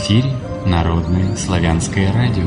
эфире Народное славянское радио.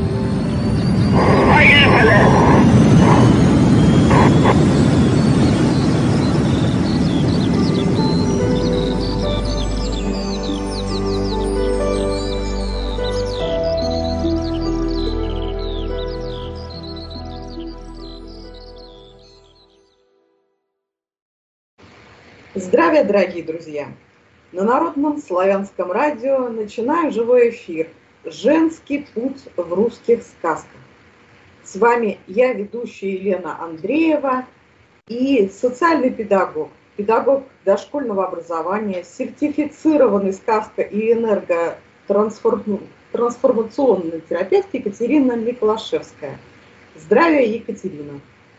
Здравия, дорогие друзья! На Народном славянском радио начинаю живой эфир «Женский путь в русских сказках». С вами я, ведущая Елена Андреева, и социальный педагог, педагог дошкольного образования, сертифицированный сказка- и энерготрансформационный терапевт Екатерина Миклашевская. Здравия, Екатерина!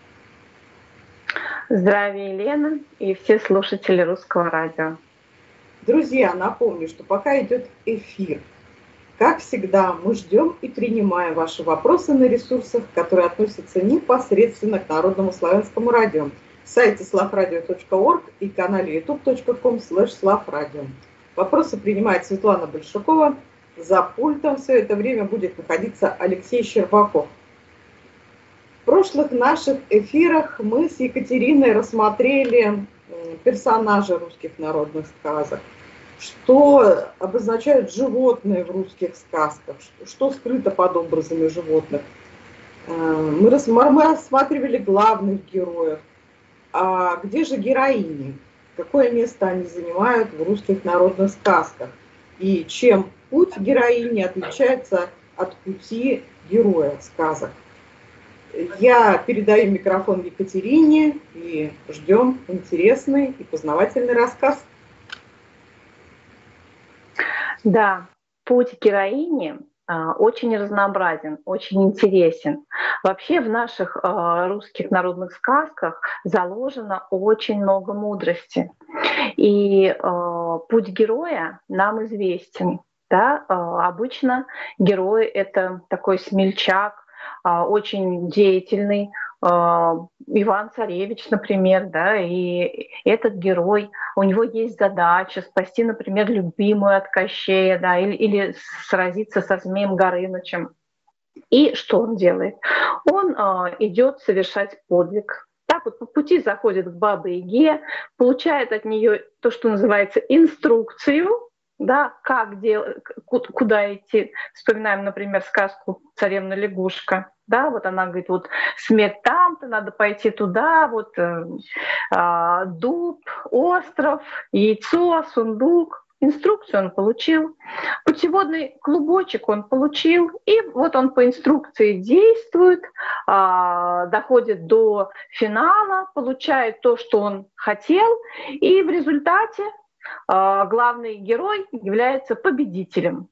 Здравия, Елена, и все слушатели Русского радио. Друзья, напомню, что пока идет эфир, как всегда, мы ждем и принимаем ваши вопросы на ресурсах, которые относятся непосредственно к Народному славянскому радио. Сайте slavradio.org и канале youtube.com/slavradio. Вопросы принимает Светлана Большакова. За пультом все это время будет находиться Алексей Щербаков. В прошлых наших эфирах мы с Екатериной рассмотрели персонажи русских народных сказок, что обозначают животные в русских сказках, что скрыто под образами животных. Мы рассматривали главных героев. А где же героини? Какое место они занимают в русских народных сказках? И чем путь героини отличается от пути героя сказок? Я передаю микрофон Екатерине и ждем интересный и познавательный рассказ. Да, путь героини очень разнообразен, очень интересен. Вообще в наших русских народных сказках заложено очень много мудрости. И путь героя нам известен. Да? Обычно герой — это такой смельчак, очень деятельный, Иван-Царевич, например, да, и этот герой, у него есть задача спасти, например, любимую от Кощея, да, или сразиться со Змеем Горынычем. И что он делает? Он идет совершать подвиг. Так вот по пути заходит к Бабе-Яге, получает от нее то, что называется инструкцию, да, как делать, куда идти. Вспоминаем, например, сказку «Царевна-лягушка». Да, вот она говорит, вот смерть там-то, надо пойти туда, вот дуб, остров, яйцо, сундук. Инструкцию он получил, путеводный клубочек он получил, и вот он по инструкции действует, доходит до финала, получает то, что он хотел, и в результате главный герой является победителем.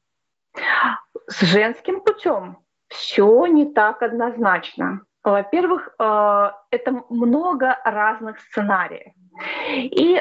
С женским путем все не так однозначно. Во-первых, это много разных сценариев. И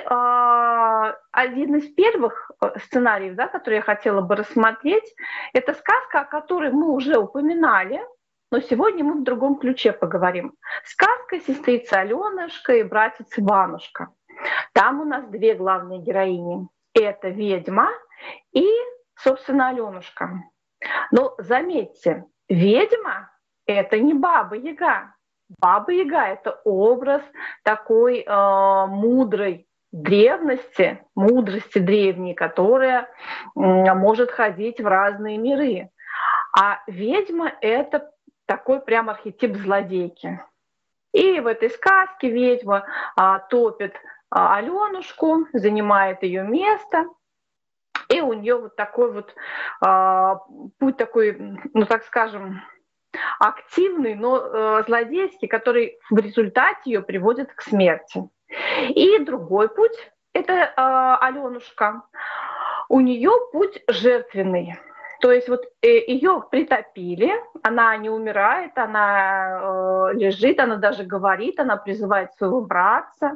один из первых сценариев, да, который я хотела бы рассмотреть, это сказка, о которой мы уже упоминали, но сегодня мы в другом ключе поговорим. Сказка «Сестрица Аленушка и братец Иванушка». Там у нас две главные героини. Это ведьма и, собственно, Аленушка. Но заметьте, ведьма — это не Баба-Яга. Баба-Яга — это образ такой мудрой древности, мудрости древней, которая может ходить в разные миры. А ведьма — это такой прям архетип злодейки. И в этой сказке ведьма топит Аленушку, занимает ее место, и у нее вот такой вот путь такой, ну так скажем, активный, но злодейский, который в результате ее приводит к смерти. И другой путь — это Аленушка. У нее путь жертвенный. То есть вот ее притопили, она не умирает, она лежит, она даже говорит, она призывает своего братца.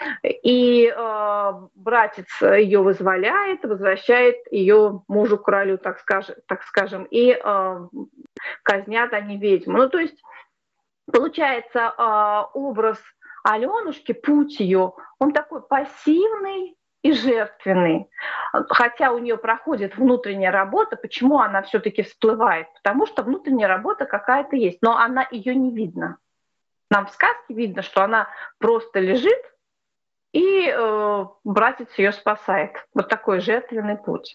И братец ее вызволяет, возвращает ее мужу-королю, так скажем, и казнят они ведьму. Ну, то есть получается образ Аленушки, путь ее, он такой пассивный, и жертвенный. Хотя у нее проходит внутренняя работа, почему она все-таки всплывает? Потому что внутренняя работа какая-то есть, но ее не видно. Нам в сказке видно, что она просто лежит, и братец ее спасает. Вот такой жертвенный путь.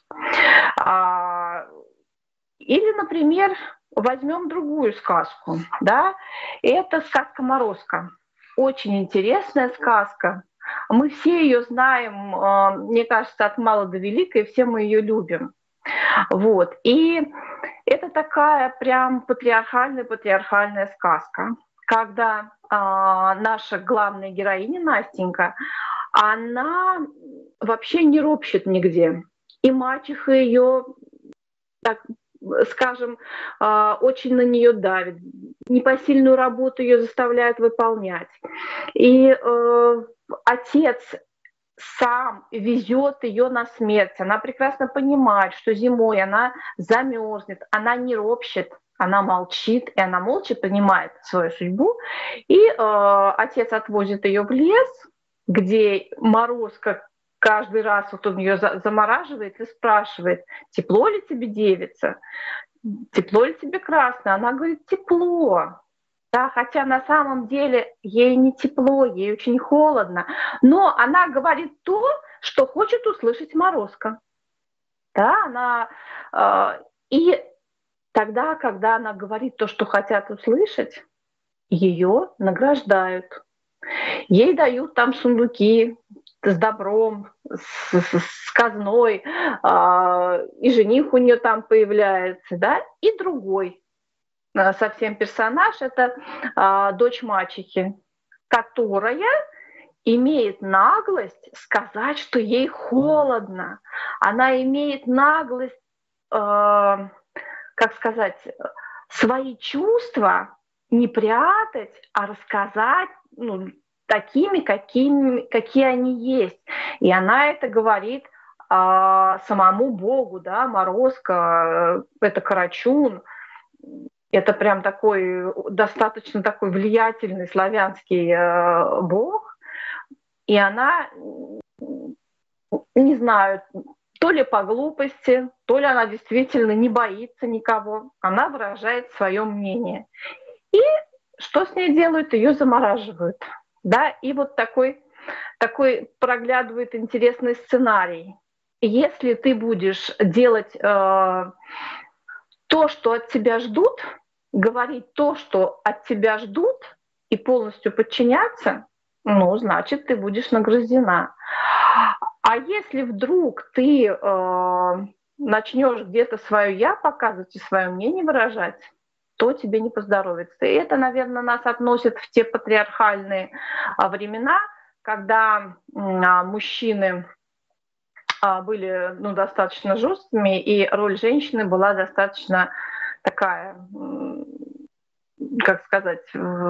Или, например, возьмем другую сказку. Да? Это сказка «Морозко». Очень интересная сказка. Мы все ее знаем, мне кажется, от мала до велика, и все мы ее любим. Вот. И это такая прям патриархальная сказка, когда наша главная героиня Настенька, она вообще не ропщет нигде. И мачеха ее, так скажем, очень на нее давит. Непосильную работу ее заставляют выполнять. И отец сам везет ее на смерть. Она прекрасно понимает, что зимой она замерзнет, она не ропщет, она молчит, и она молча принимает свою судьбу. И отец отвозит ее в лес, где Морозко каждый раз вот он ее замораживает и спрашивает: тепло ли тебе, девица? Тепло ли тебе, красное? Она говорит: тепло. Да, хотя на самом деле ей не тепло, ей очень холодно. Но она говорит то, что хочет услышать Морозко. Да, и тогда, когда она говорит то, что хотят услышать, ее награждают. Ей дают там сундуки с добром, с казной, и жених у нее там появляется, да, и другой совсем персонаж — это дочь мачехи, которая имеет наглость сказать, что ей холодно. Она имеет наглость, как сказать, свои чувства не прятать, а рассказать, такими, какие они есть. И она это говорит самому Богу, да, Морозко, это Карачун. Это прям такой, достаточно такой влиятельный славянский бог. И она, не знаю, то ли по глупости, то ли она действительно не боится никого. Она выражает свое мнение. И что с ней делают? Ее замораживают. Да? И вот такой проглядывает интересный сценарий. Если ты будешь делать то, что от тебя ждут, говорить то, что от тебя ждут, и полностью подчиняться, значит, ты будешь награждена. А если вдруг ты начнешь где-то свое «я» показывать и свое мнение выражать, то тебе не поздоровится. И это, наверное, нас относит в те патриархальные времена, когда мужчины были достаточно жесткими, и роль женщины была достаточно такая, как сказать,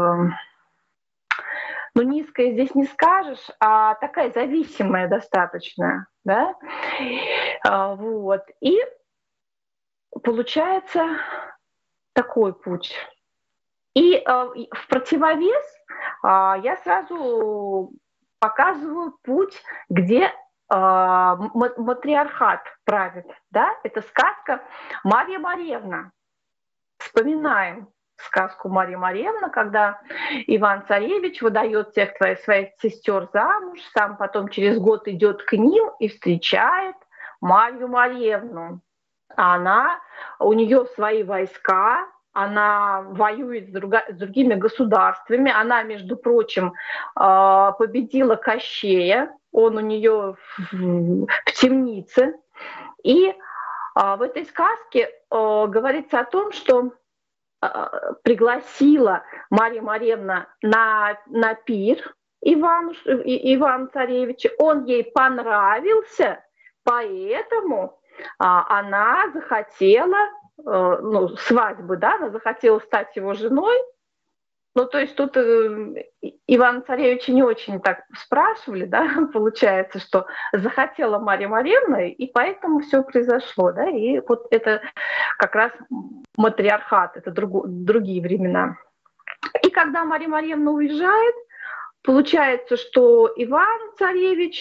низкая здесь не скажешь, а такая зависимая достаточно, да? Вот. И получается такой путь. И в противовес я сразу показываю путь, где матриархат правит. Да? Это сказка «Марья Марьевна». Вспоминаем сказку «Марья Марьевна», когда Иван-Царевич выдает всех своих сестер замуж, сам потом через год идет к ним и встречает Марью Марьевну. У нее свои войска, она воюет с другими государствами. Она, между прочим, победила Кощея, он у нее в темнице. И в этой сказке говорится о том, что пригласила Марья Марьевна на пир Ивана-Царевича. Он ей понравился, поэтому она захотела свадьбы, да, она захотела стать его женой. То есть тут Ивана-Царевича не очень так спрашивали, да, получается, что захотела Марья Марьевна, и поэтому все произошло, да, и вот это как раз матриархат, это другие времена. И когда Марья Марьевна уезжает, получается, что Иван-Царевич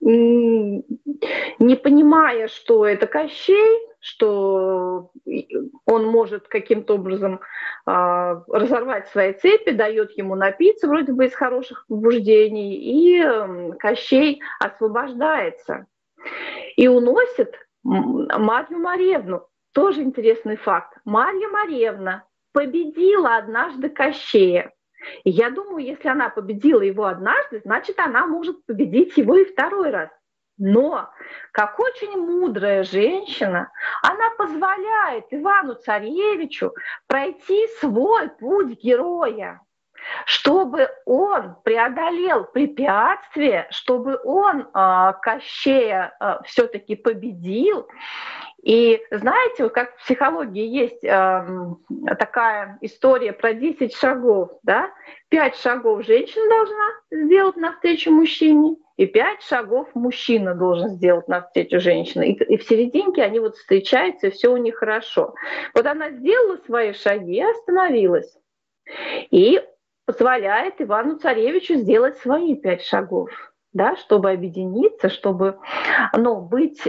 не понимая, что это Кощей, что он может каким-то образом разорвать свои цепи, дает ему напиться вроде бы из хороших побуждений, и Кощей освобождается и уносит Марью Маревну. Тоже интересный факт. Марья Маревна победила однажды Кощея. И я думаю, если она победила его однажды, значит, она может победить его и второй раз. Но, как очень мудрая женщина, она позволяет Ивану-Царевичу пройти свой путь героя, чтобы он преодолел препятствия, чтобы он Кощея все-таки победил. И знаете, вот как в психологии есть такая история про 10 шагов, да? 5 шагов женщина должна сделать навстречу мужчине, и 5 шагов мужчина должен сделать навстречу женщине. И в серединке они вот встречаются, и все у них хорошо. Вот она сделала свои шаги и остановилась. И позволяет Ивану-Царевичу сделать свои 5 шагов, да, чтобы объединиться, чтобы быть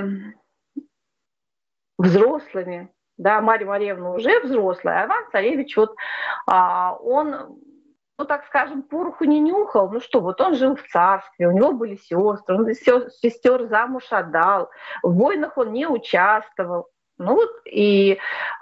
взрослыми. Да, Марья Марьевна уже взрослая, а Иван-Царевич, вот, он, ну, так скажем, пороху не нюхал. Ну что, вот он жил в царстве, у него были сестры, он сестер замуж отдал, в войнах он не участвовал. Ну вот, и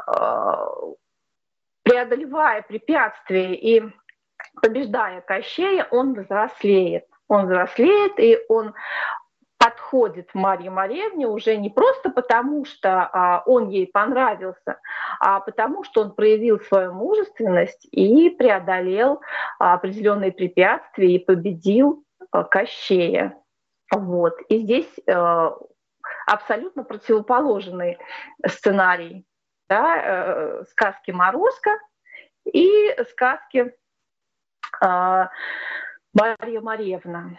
преодолевая препятствия и побеждая Кощея, он взрослеет. Он взрослеет, и он подходит Марье Маревне уже не просто потому, что он ей понравился, а потому, что он проявил свою мужественность и преодолел определенные препятствия и победил Кощея. Вот. И здесь абсолютно противоположный сценарий, да, сказки «Морозко» и сказки Марья Маревна.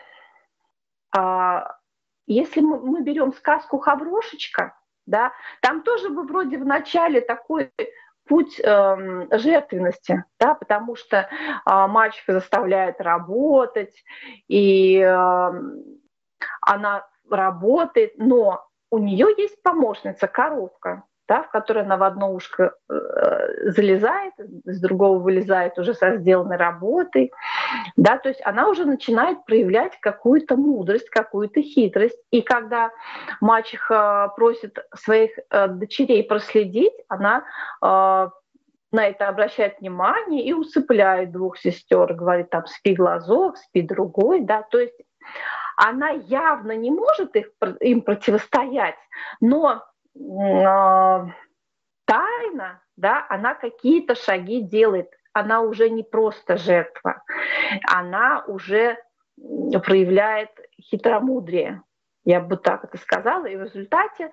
Если мы берем сказку «Хаврошечка», да, там тоже бы вроде в начале такой путь жертвенности, да, потому что мальчика заставляет работать, и она работает, но у нее есть помощница, коровка, да, в которой она в одно ушко залезает, с другого вылезает уже со сделанной работой. Да, то есть она уже начинает проявлять какую-то мудрость, какую-то хитрость. И когда мачеха просит своих дочерей проследить, она на это обращает внимание и усыпляет 2 сестер, говорит, там, спи глазок, спи другой, да, то есть она явно не может им противостоять, но тайно, да, она какие-то шаги делает. Она уже не просто жертва, она уже проявляет хитромудрие. Я бы так это сказала. И в результате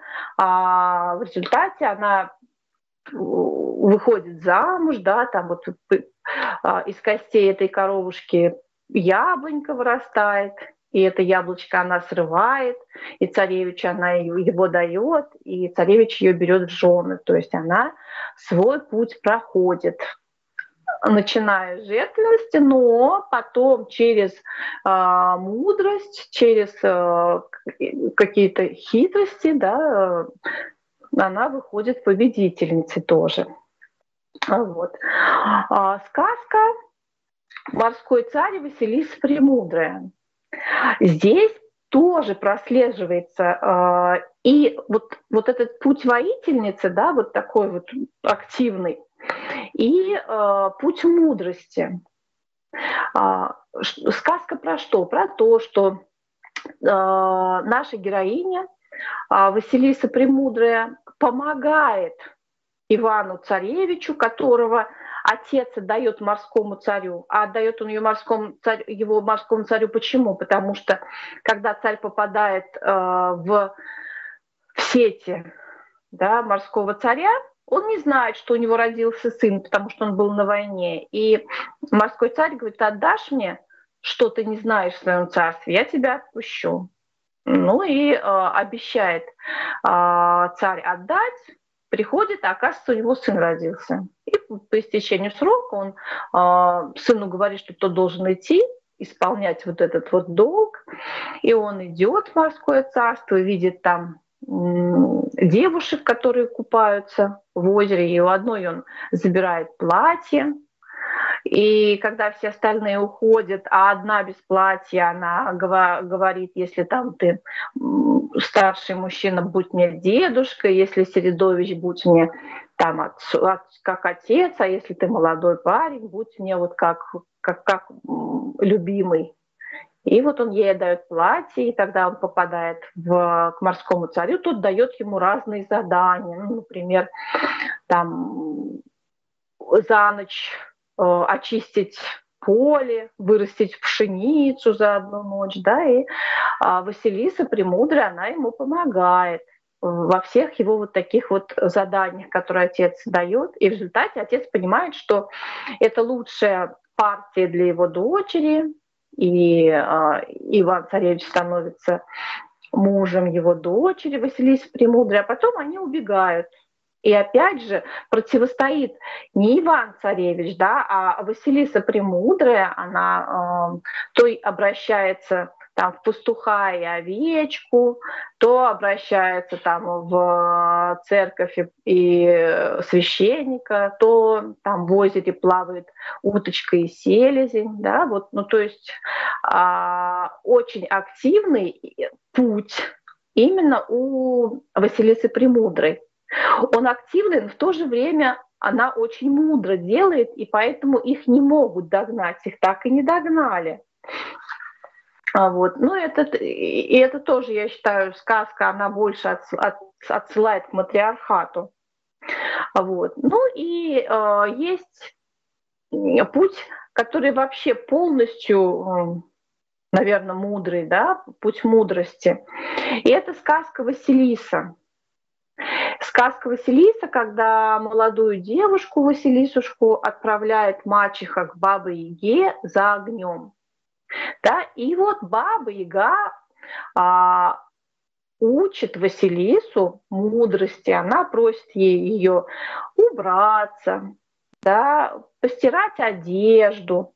она выходит замуж, да, там вот из костей этой коровушки яблонька вырастает, и это яблочко она срывает, и царевичу она его дает, и царевич ее берет в жены. То есть она свой путь проходит, начиная с жертвенности, но потом через мудрость, через какие-то хитрости, да, она выходит победительницей тоже. Вот. Сказка «Морской царь» и Василиса Премудрая. Здесь тоже прослеживается и вот этот путь воительницы, да, вот такой вот активный, и путь мудрости. Сказка про что? Про то, что наша героиня Василиса Премудрая помогает Ивану-Царевичу, которого отец отдает морскому царю. А отдает он его морскому царю почему? Потому что когда царь попадает в сети, да, морского царя, он не знает, что у него родился сын, потому что он был на войне. И морской царь говорит: отдашь мне, что ты не знаешь в своем царстве, я тебя отпущу. Ну и обещает царь отдать. Приходит, а оказывается, у него сын родился. И по истечению срока он сыну говорит, что тот должен идти, исполнять вот этот вот долг. И он идет в морское царство, видит там девушек, которые купаются в озере, и у одной он забирает платье. И когда все остальные уходят, а одна без платья, она говорит, если там ты старший мужчина, будь мне дедушка, если Середович, будь мне там как отец, а если ты молодой парень, будь мне вот как любимый. И вот он ей дает платье, и тогда он попадает к морскому царю, тот дает ему разные задания. Ну, например, там за ночь очистить поле, вырастить пшеницу за одну ночь, да, и Василиса Премудрая, она ему помогает во всех его вот таких вот заданиях, которые отец дает, и в результате отец понимает, что это лучшая партия для его дочери, и Иван-Царевич становится мужем его дочери Василисы Премудрой, а потом они убегают. И опять же противостоит не Иван-Царевич, да, а Василиса Премудрая, она то обращается там в пастуха и овечку, то обращается там в церковь и священника, то там в озере плавает уточка и селезень, да, вот, ну то есть очень активный путь именно у Василисы Премудрой. Он активный, но в то же время она очень мудро делает, и поэтому их не могут догнать, их так и не догнали. Вот. Ну, это тоже, я считаю, сказка, она больше отсылает к матриархату. Вот. Ну и есть путь, который вообще полностью, наверное, мудрый, да, путь мудрости. И это сказка Василиса. Сказка Василиса, когда молодую девушку Василисушку отправляет мачеха к Бабе-Яге за огнем. Да, и вот Баба-Яга учит Василису мудрости, она просит ее убраться, да, постирать одежду,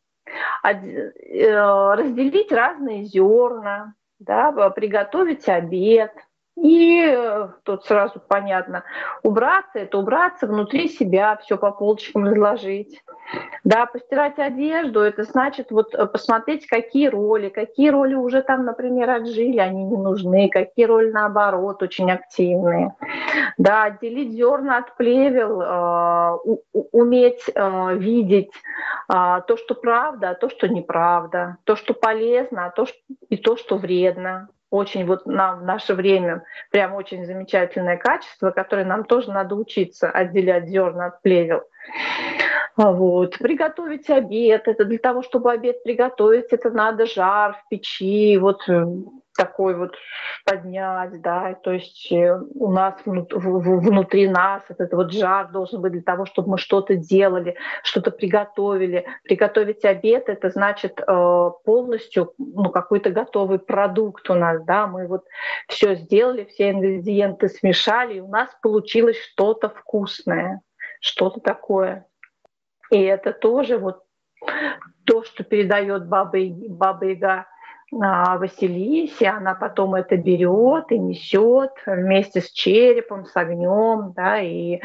разделить разные зерна, да, приготовить обед. И тут сразу понятно, убраться – это убраться внутри себя, все по полочкам разложить. Да, постирать одежду – это значит вот посмотреть, какие роли уже там, например, отжили, они не нужны, какие роли, наоборот, очень активные. Да, отделить зерна от плевел, уметь видеть то, что правда, а то, что неправда, то, что полезно, и то, что вредно. Очень вот нам в наше время прям очень замечательное качество, которое нам тоже надо учиться отделять зерна от плевел. Вот. Приготовить обед. Это для того, чтобы обед приготовить, это надо жар в печи, вот такой вот поднять, да, то есть у нас внутри нас этот вот жар должен быть для того, чтобы мы что-то делали, что-то приготовили. Приготовить обед — это значит полностью какой-то готовый продукт у нас, да, мы вот все сделали, все ингредиенты смешали, и у нас получилось что-то вкусное, что-то такое. И это тоже вот то, что передает Баба-Яга Василисе, она потом это берет и несет вместе с черепом, с огнем, да, и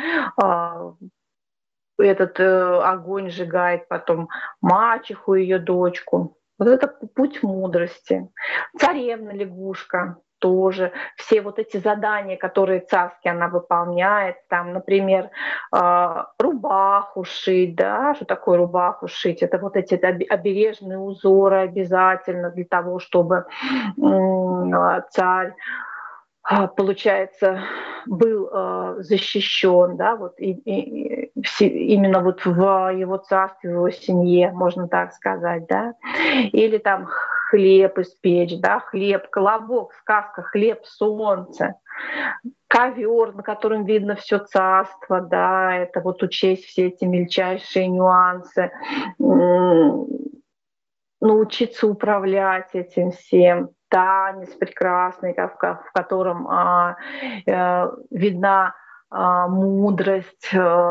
этот огонь сжигает потом мачеху, ее дочку. Вот это путь мудрости. Царевна-лягушка тоже. Все вот эти задания, которые царские она выполняет, там, например, рубаху шить, да, что такое рубаху шить? Это вот эти обережные узоры обязательно для того, чтобы царь, получается, был защищен, да, вот именно вот в его царстве, в его семье, можно так сказать, да, или там хлеб испечь, да, хлеб, колобок, сказка, хлеб, солнце, ковер, на котором видно все царство, да, это вот учесть все эти мельчайшие нюансы, научиться управлять этим всем. Танец прекрасный, в котором видна мудрость,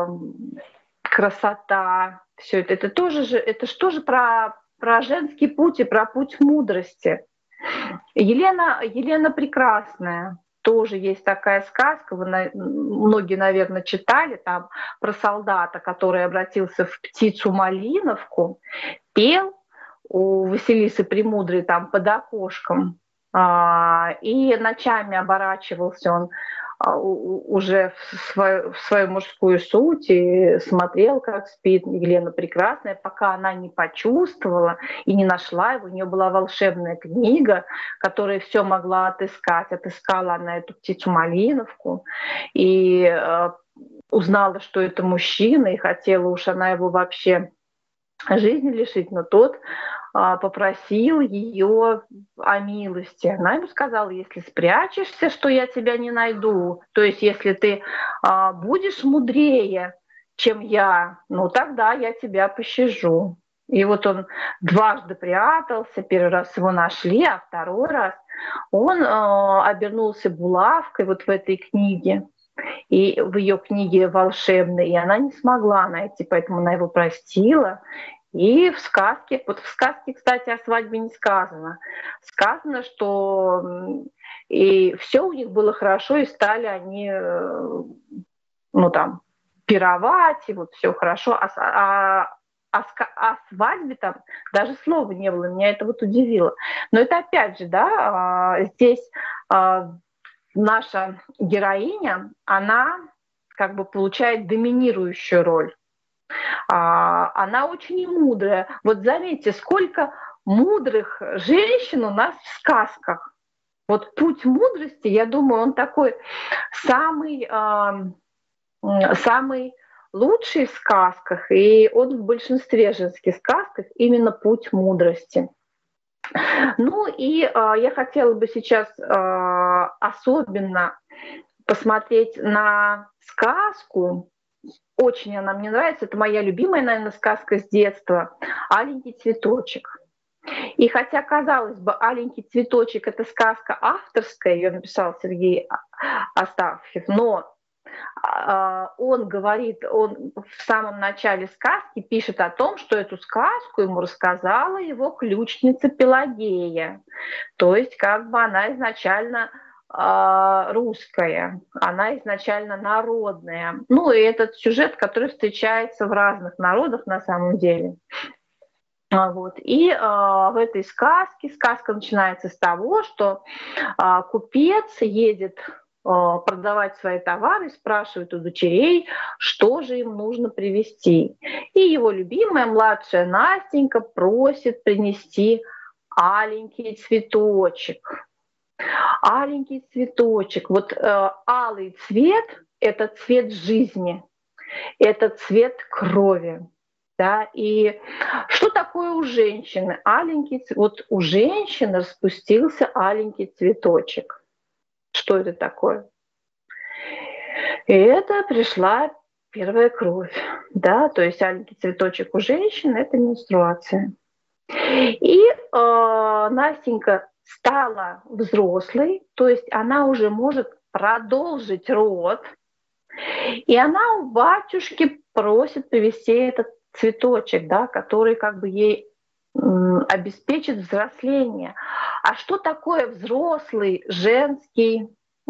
красота. Все это тоже про женский путь и про путь мудрости. Елена Прекрасная. Тоже есть такая сказка, многие, наверное, читали, там про солдата, который обратился в птицу Малиновку, пел у Василисы Премудрой там под окошком, и ночами оборачивался он уже в свою мужскую суть и смотрел, как спит Елена Прекрасная, пока она не почувствовала и не нашла его. У нее была волшебная книга, которая все могла отыскать. Отыскала она эту птицу Малиновку и узнала, что это мужчина, и хотела уж она его вообще жизни лишить, но тот попросил ее о милости. Она ему сказала: если спрячешься, что я тебя не найду, то есть если ты будешь мудрее, чем я, ну тогда я тебя пощажу. И вот он дважды прятался, первый раз его нашли, а второй раз он обернулся булавкой вот в этой книге, и в ее книге волшебной, и она не смогла найти, поэтому она его простила. И в сказке, вот в сказке, кстати, о свадьбе не сказано. Сказано, что и все у них было хорошо, и стали они, ну там, пировать, и вот все хорошо. О свадьбе там даже слова не было, меня это вот удивило. Но это опять же, да, здесь наша героиня, она как бы получает доминирующую роль. Она очень мудрая. Вот заметьте, сколько мудрых женщин у нас в сказках. Вот путь мудрости, я думаю, он такой самый лучший в сказках, и он в большинстве женских сказках именно путь мудрости. Ну и я хотела бы сейчас особенно посмотреть на сказку. Очень она мне нравится. Это моя любимая, наверное, сказка с детства «Аленький цветочек». И хотя, казалось бы, «Аленький цветочек» — это сказка авторская, ее написал Сергей Астафьев, но он говорит, он в самом начале сказки пишет о том, что эту сказку ему рассказала его ключница Пелагея. То есть как бы она изначально русская, она изначально народная. Ну и этот сюжет, который встречается в разных народах на самом деле. Вот. И в этой сказке, сказка начинается с того, что купец едет продавать свои товары, спрашивает у дочерей, что же им нужно привезти. И его любимая младшая Настенька просит принести аленький цветочек. Аленький цветочек. Вот алый цвет – это цвет жизни, это цвет крови. Да? И что такое у женщины? Аленький цвет. Вот у женщины распустился аленький цветочек. Что это такое? И это пришла первая кровь. Да? То есть аленький цветочек у женщины – это менструация. И Настенька стала взрослой, то есть она уже может продолжить род, и она у батюшки просит привезти этот цветочек, да, который как бы ей обеспечит взросление. А что такое взрослый женский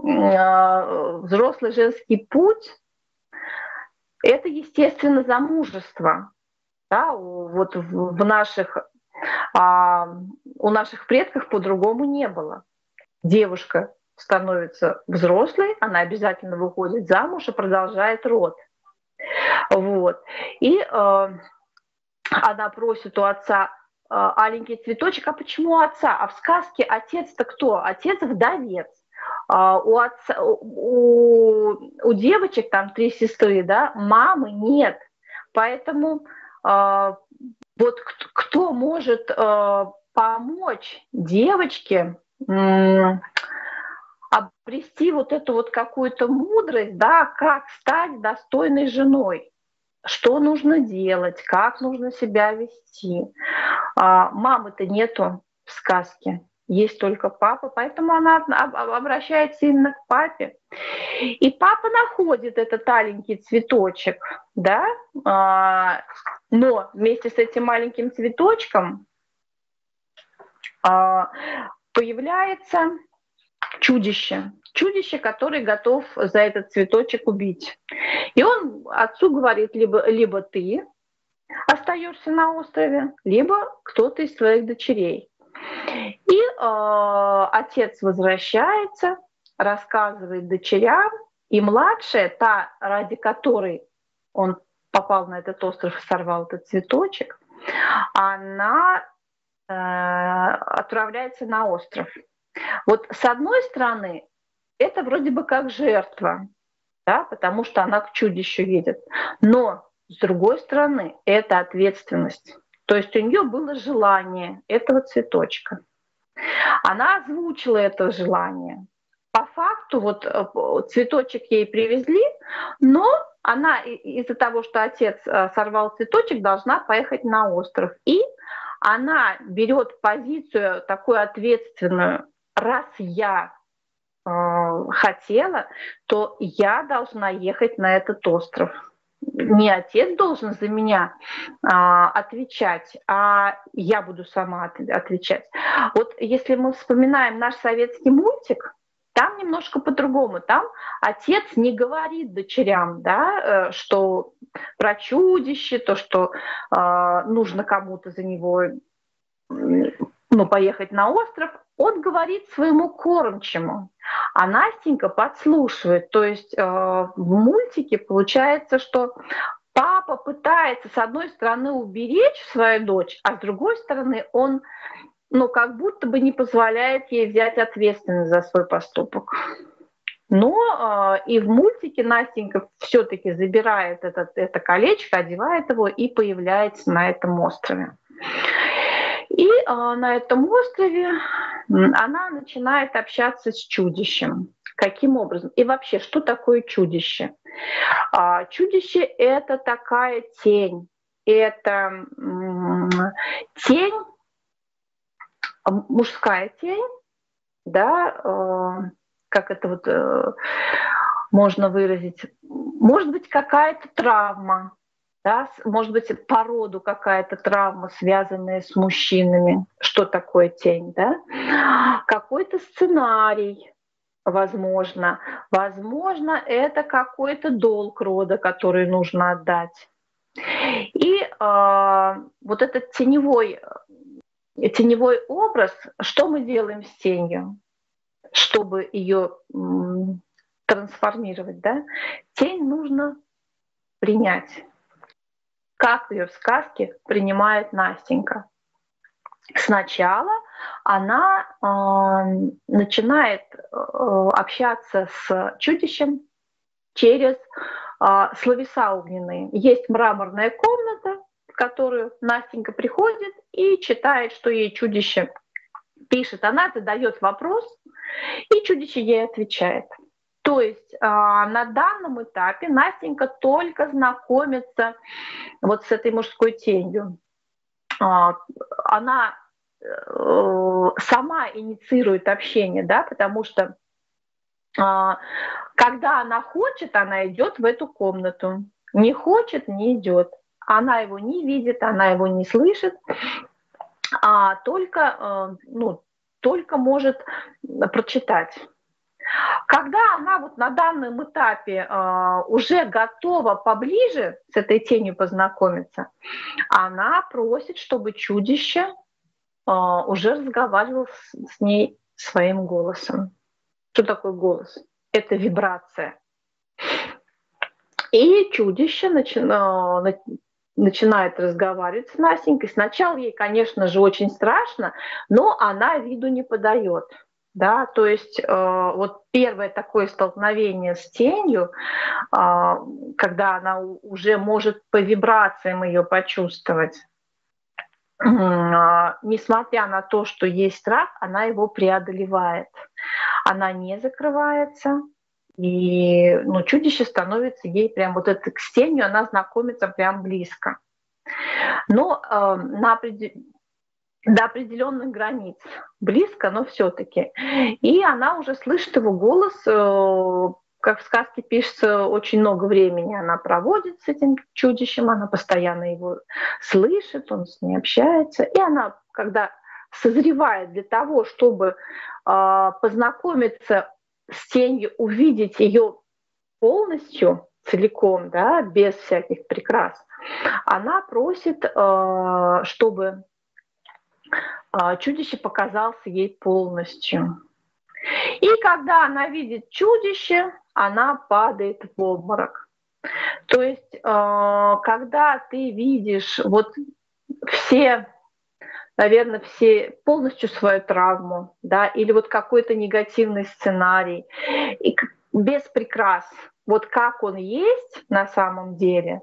путь? Это, естественно, замужество. Да, вот у наших предков по-другому не было. Девушка становится взрослой, она обязательно выходит замуж и продолжает род. Вот. И она просит у отца аленький цветочек. А почему отца? А в сказке отец-то кто? Отец вдовец. У девочек, там 3 сестры, да, мамы нет. Поэтому вот кто может помочь девочке обрести вот эту вот какую-то мудрость, да, как стать достойной женой, что нужно делать, как нужно себя вести. Мамы-то нету в сказке, есть только папа, поэтому она обращается именно к папе. И папа находит этот аленький цветочек, да, но вместе с этим маленьким цветочком появляется чудище. Чудище, который готов за этот цветочек убить. И он отцу говорит, либо ты остаешься на острове, либо кто-то из твоих дочерей. И отец возвращается, рассказывает дочерям, и младшая, та, ради которой он попал на этот остров и сорвал этот цветочек, она отправляется на остров. Вот с одной стороны, это вроде бы как жертва, да, потому что она к чудищу едет. Но с другой стороны, это ответственность. То есть у нее было желание этого цветочка. Она озвучила это желание. По факту вот цветочек ей привезли, но она из-за того, что отец сорвал цветочек, должна поехать на остров. И она берет позицию такую ответственную. Раз я хотела, то я должна ехать на этот остров. Не отец должен за меня отвечать, а я буду сама отвечать. Вот если мы вспоминаем наш советский мультик, там немножко по-другому. Там отец не говорит дочерям, да, что про чудище, то, что нужно кому-то за него поехать на остров. Он говорит своему кормчему, а Настенька подслушивает. То есть в мультике получается, что папа пытается с одной стороны уберечь свою дочь, а с другой стороны он как будто бы не позволяет ей взять ответственность за свой поступок. Но и в мультике Настенька все-таки забирает это колечко, одевает его и появляется на этом острове. И на этом острове она начинает общаться с чудищем. Каким образом? И вообще, что такое чудище? Чудище — это такая тень. Это тень, мужская тень, да, как это вот можно выразить? Может быть, какая-то травма. Да, может быть, по роду какая-то травма, связанная с мужчинами. Что такое тень? Да? Какой-то сценарий, возможно. Возможно, это какой-то долг рода, который нужно отдать. И вот этот теневой образ, что мы делаем с тенью, чтобы ее трансформировать? Да? Тень нужно принять. Как ее в сказке принимает Настенька. Сначала она начинает общаться с чудищем через словеса огненные. Есть мраморная комната, в которую Настенька приходит и читает, что ей чудище пишет. Она задает вопрос, и чудище ей отвечает. То есть на данном этапе Настенька только знакомится вот с этой мужской тенью. Она сама инициирует общение, да, потому что когда она хочет, она идет в эту комнату. Не хочет, не идет. Она его не видит, она его не слышит, а только может прочитать. Когда она вот на данном этапе уже готова поближе с этой тенью познакомиться, она просит, чтобы чудище уже разговаривало с ней своим голосом. Что такое голос? Это вибрация. И чудище начинает разговаривать с Настенькой. Сначала ей, конечно же, очень страшно, но она виду не подает. Да, то есть вот первое такое столкновение с тенью, когда она уже может по вибрациям ее почувствовать, несмотря на то, что есть страх, она его преодолевает. Она не закрывается, и чудище становится ей прям вот это с тенью, она знакомится прям близко. Но до определенных границ. Близко, но все-таки. И она уже слышит его голос, как в сказке пишется, очень много времени она проводит с этим чудищем, она постоянно его слышит, он с ней общается. И она, когда созревает для того, чтобы познакомиться с тенью, увидеть ее полностью, целиком, да, без всяких прикрас, она просит, чтобы чудище показался ей полностью. И когда она видит чудище, она падает в обморок. То есть, когда ты видишь вот все, наверное, все полностью свою травму, да, или вот какой-то негативный сценарий, и без прикрас, вот как он есть на самом деле,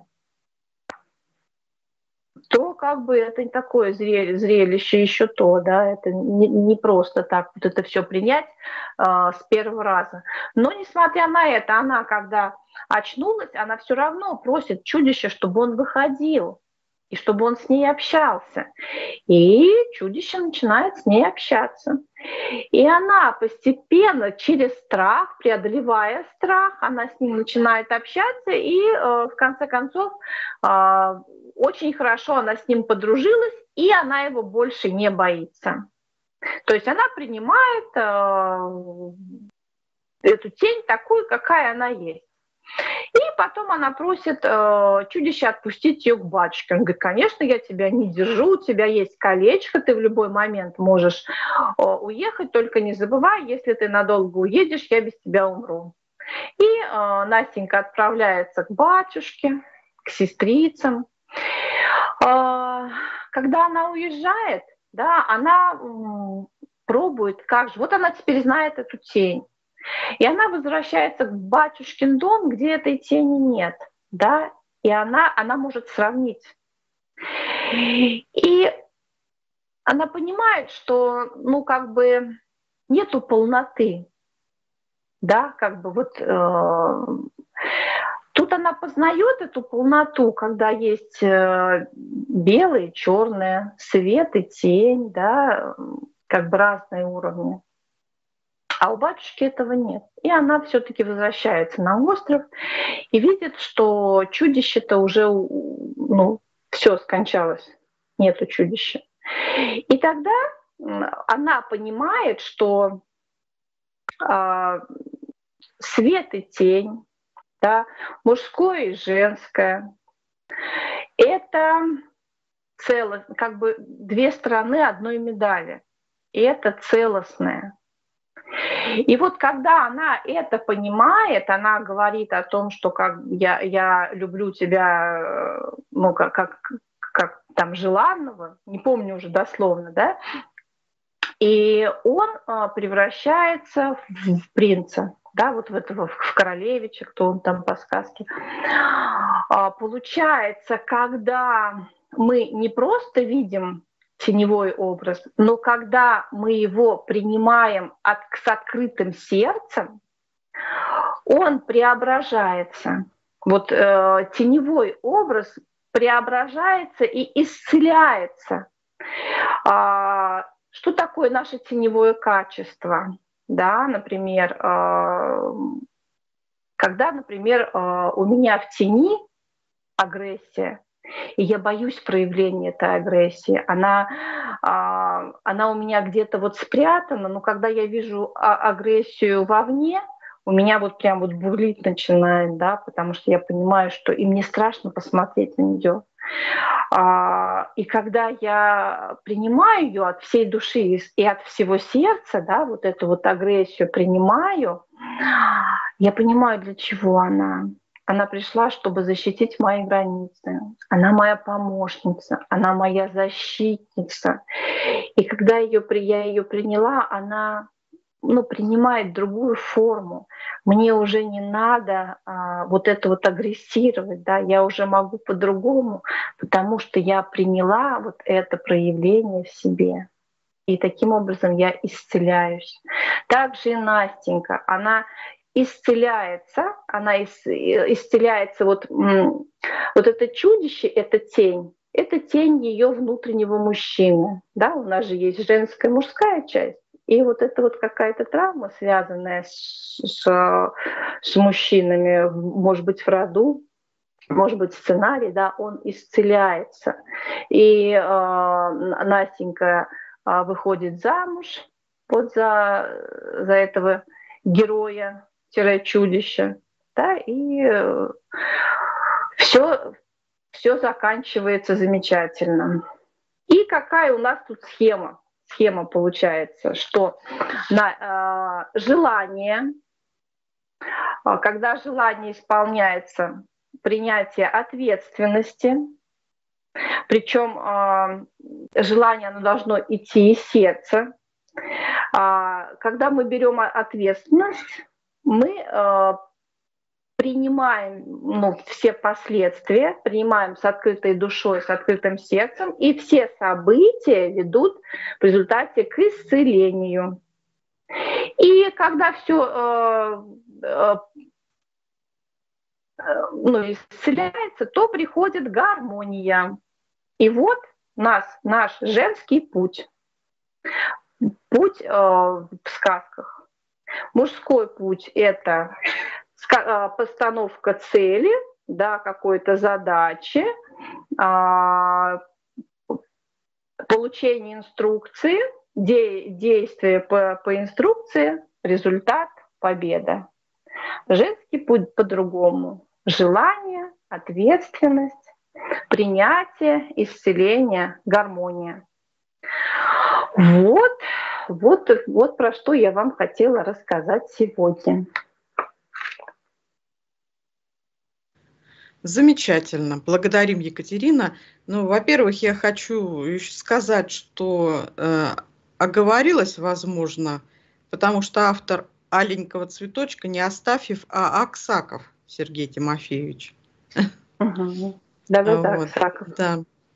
то как бы это не такое зрелище еще то, да, это не просто так вот это все принять с первого раза. Но несмотря на это, она, когда очнулась, она все равно просит чудище, чтобы он выходил, и чтобы он с ней общался. И чудище начинает с ней общаться. И она постепенно через страх, преодолевая страх, она с ним начинает общаться, и в конце концов очень хорошо она с ним подружилась, и она его больше не боится. То есть она принимает эту тень такую, какая она есть. И потом она просит чудище отпустить ее к батюшке. Он говорит, конечно, я тебя не держу, у тебя есть колечко, ты в любой момент можешь уехать, только не забывай, если ты надолго уедешь, я без тебя умру. И Настенька отправляется к батюшке, к сестрицам. Когда она уезжает, да, она пробует, как же, вот она теперь знает эту тень. И она возвращается в батюшкин дом, где этой тени нет, да, и она может сравнить. И она понимает, что, ну, как бы нету полноты, да, как бы вот тут она познает эту полноту, когда есть белое, черное, свет и тень, да, как бы разные уровни. А у батюшки этого нет. И она все-таки возвращается на остров и видит, что чудище-то уже, ну, все скончалось, нету чудища. И тогда она понимает, что свет и тень, да, мужское и женское, это как бы две стороны одной медали. И это целостное. И вот когда она это понимает, она говорит о том, что как я люблю тебя, ну, как там желанного, не помню уже дословно, да, и он превращается в принца, да, вот в этого, в королевича, кто он там по сказке. Получается, когда мы не просто видим теневой образ, но когда мы его принимаем с открытым сердцем, он преображается. Вот теневой образ преображается и исцеляется. Что такое наше теневое качество? Да, например, когда, например, у меня в тени агрессия, и я боюсь проявления этой агрессии. Она у меня где-то вот спрятана, но когда я вижу агрессию вовне, у меня вот прям вот бурлить начинает, да, потому что я понимаю, что и мне страшно посмотреть на нее. И когда я принимаю ее от всей души и от всего сердца, да, вот эту вот агрессию принимаю, я понимаю, для чего она. Она пришла, чтобы защитить мои границы. Она моя помощница, она моя защитница. И когда я ее приняла, она, ну, принимает другую форму. Мне уже не надо вот это вот агрессировать, да, я уже могу по-другому, потому что я приняла вот это проявление в себе. И таким образом я исцеляюсь. Также и Настенька, она исцеляется вот это чудище, это тень ее внутреннего мужчины. Да? У нас же есть женская и мужская часть. И вот это вот какая-то травма, связанная с мужчинами, может быть, в роду, может быть, сценарий, да, он исцеляется. И Настенька выходит замуж вот за этого героя-чудища, да, и все заканчивается замечательно. И какая у нас тут схема? Схема получается, что на желание, когда желание исполняется, принятие ответственности, причем желание оно должно идти из сердца. Когда мы берем ответственность, мы принимаем все последствия, принимаем с открытой душой, с открытым сердцем, и все события ведут в результате к исцелению. И когда все исцеляется, то приходит гармония. И вот наш женский путь. Путь в сказках. Мужской путь – это постановка цели, да, какой-то задачи, получение инструкции, действие по инструкции, результат – победа. Женский путь по-другому. Желание, ответственность, принятие, исцеление, гармония. Вот про что я вам хотела рассказать сегодня. Замечательно. Благодарим, Екатерина. Ну, во-первых, я хочу еще сказать, что оговорилась, возможно, потому что автор «Аленького цветочка» не Астафьев, а Аксаков Сергей Тимофеевич. Да-да-да, Аксаков. Да.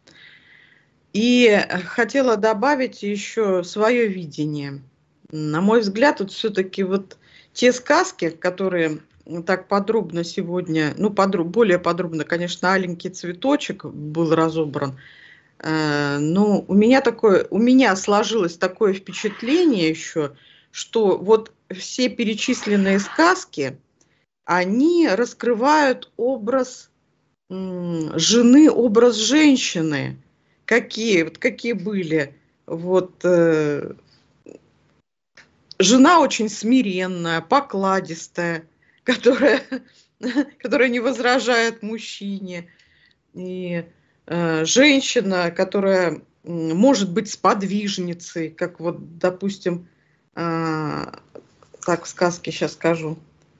И хотела добавить еще свое видение. На мой взгляд, вот все-таки вот те сказки, которые так подробно сегодня, более подробно, конечно, «Аленький цветочек» был разобран, но у меня сложилось такое впечатление еще, что вот все перечисленные сказки, они раскрывают образ жены, образ женщины, какие были. Жена очень смиренная, покладистая, которая не возражает мужчине. И женщина, которая может быть сподвижницей, как вот, допустим, так в сказке сейчас скажу,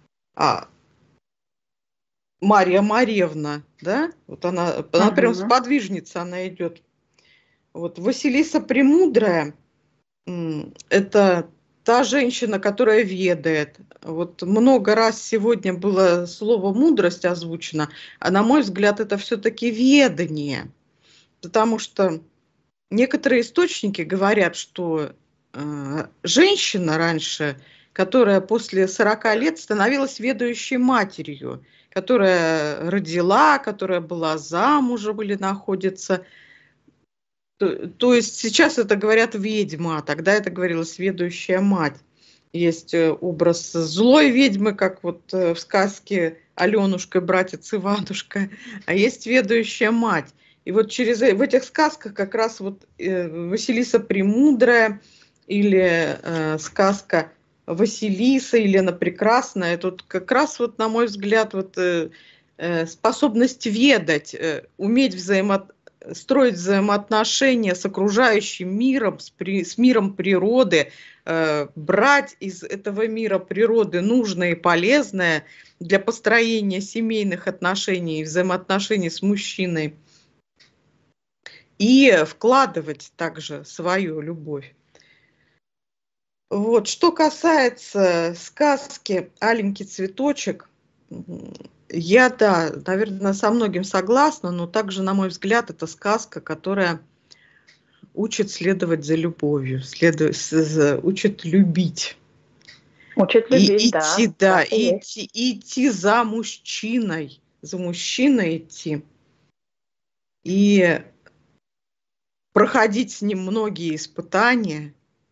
Марья Марьевна, да, вот она прям сподвижница, она идет. Вот Василиса Премудрая – это та женщина, которая ведает. Вот много раз сегодня было слово «мудрость» озвучено, а на мой взгляд, это все-таки ведание. Потому что некоторые источники говорят, что женщина раньше, которая после 40 лет становилась ведающей матерью, которая родила, которая была замужем или находится. То есть сейчас это говорят ведьма, а тогда это говорилось ведущая мать. Есть образ злой ведьмы, как вот в сказке Аленушка, братец Иванушка, а есть ведущая мать. И вот в этих сказках как раз вот Василиса Премудрая или сказка Василиса, Елена Прекрасная, это как раз вот, на мой взгляд, способность ведать, уметь строить взаимоотношения с окружающим миром, с миром природы, брать из этого мира природы нужное и полезное для построения семейных отношений и взаимоотношений с мужчиной и вкладывать также свою любовь. Вот. Что касается сказки «Аленький цветочек», я, наверное, со многим согласна, но также, на мой взгляд, это сказка, которая учит следовать за любовью, учит любить. Учит любить, идти за мужчиной идти. И проходить с ним многие испытания,